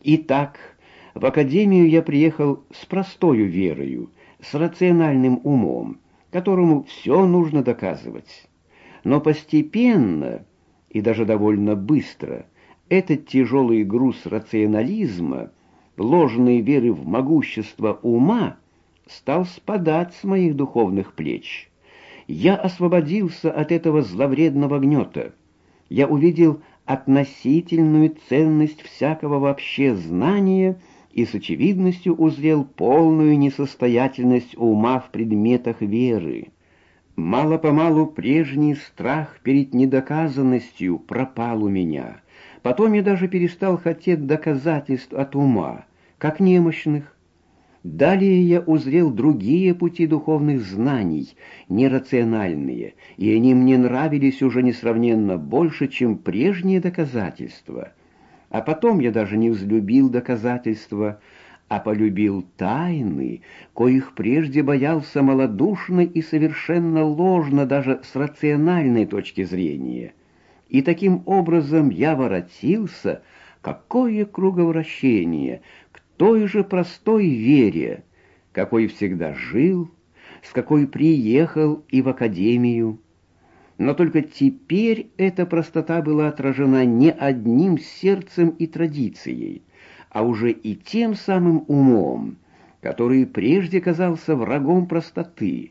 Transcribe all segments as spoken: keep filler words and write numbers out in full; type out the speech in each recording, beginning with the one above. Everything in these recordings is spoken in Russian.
Итак, в академию я приехал с простою верою, с рациональным умом, которому все нужно доказывать. Но постепенно, и даже довольно быстро, этот тяжелый груз рационализма, ложной веры в могущество ума, стал спадать с моих духовных плеч. Я освободился от этого зловредного гнета. Я увидел относительную ценность всякого вообще знания и с очевидностью узрел полную несостоятельность ума в предметах веры. Мало-помалу прежний страх перед недоказанностью пропал у меня. Потом я даже перестал хотеть доказательств от ума, как немощных. Далее я узрел другие пути духовных знаний, нерациональные, и они мне нравились уже несравненно больше, чем прежние доказательства. А потом я даже не взлюбил доказательства, а полюбил тайны, коих прежде боялся малодушно и совершенно ложно даже с рациональной точки зрения. И таким образом я воротился, какое круговращение, к той же простой вере, какой всегда жил, с какой приехал и в академию. Но только теперь эта простота была отражена не одним сердцем и традицией, а уже и тем самым умом, который прежде казался врагом простоты.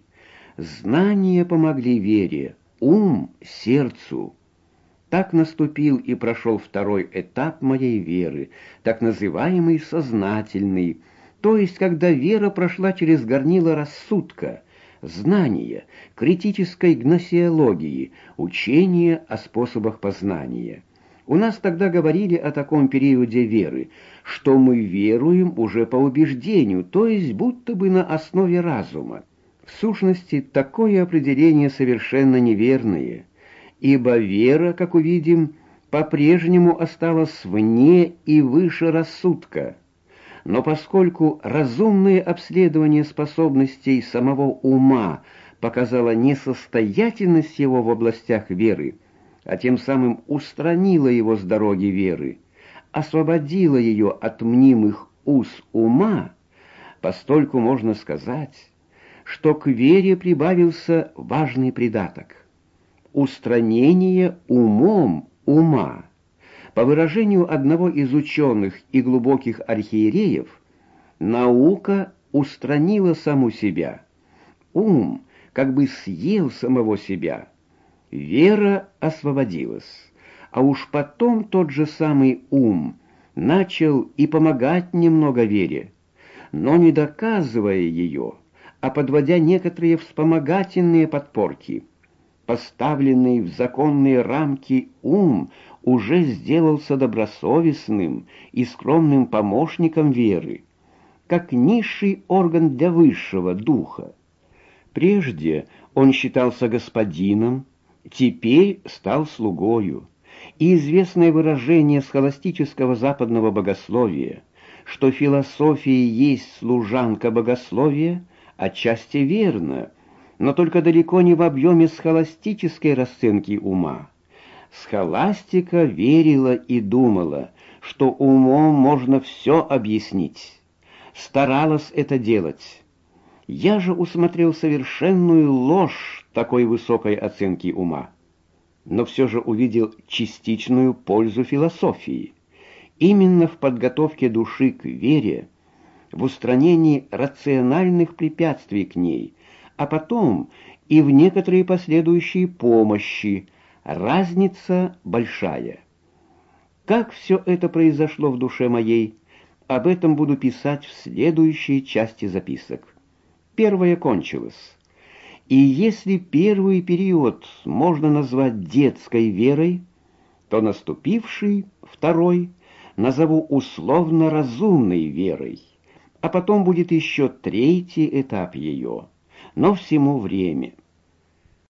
Знания помогли вере, ум — сердцу. Так наступил и прошел второй этап моей веры, так называемый сознательный, то есть когда вера прошла через горнило рассудка, знания, критической гносеологии, учения о способах познания. У нас тогда говорили о таком периоде веры, что мы веруем уже по убеждению, то есть будто бы на основе разума. В сущности, такое определение совершенно неверное, ибо вера, как увидим, по-прежнему осталась вне и выше рассудка. Но поскольку разумное обследование способностей самого ума показало несостоятельность его в областях веры, а тем самым устранило его с дороги веры, освободило ее от мнимых уз ума, постольку можно сказать, что к вере прибавился важный придаток — устранение умом ума. По выражению одного из ученых и глубоких архиереев, наука устранила саму себя, ум как бы съел самого себя, вера освободилась, а уж потом тот же самый ум начал и помогать немного вере, но не доказывая ее, а подводя некоторые вспомогательные подпорки. Поставленный в законные рамки ум уже сделался добросовестным и скромным помощником веры, как низший орган для высшего духа. Прежде он считался господином, теперь стал слугою. И известное выражение схоластического западного богословия, что философия есть служанка богословия, отчасти верно, но только далеко не в объеме схоластической расценки ума. Схоластика верила и думала, что умом можно все объяснить. Старалась это делать. Я же усмотрел совершенную ложь такой высокой оценки ума, но все же увидел частичную пользу философии. Именно в подготовке души к вере, в устранении рациональных препятствий к ней, а потом и в некоторые последующие помощи, разница большая. Как все это произошло в душе моей, об этом буду писать в следующей части записок. Первое кончилось. И если первый период можно назвать детской верой, то наступивший, второй, назову условно разумной верой, а потом будет еще третий этап ее, но всему время.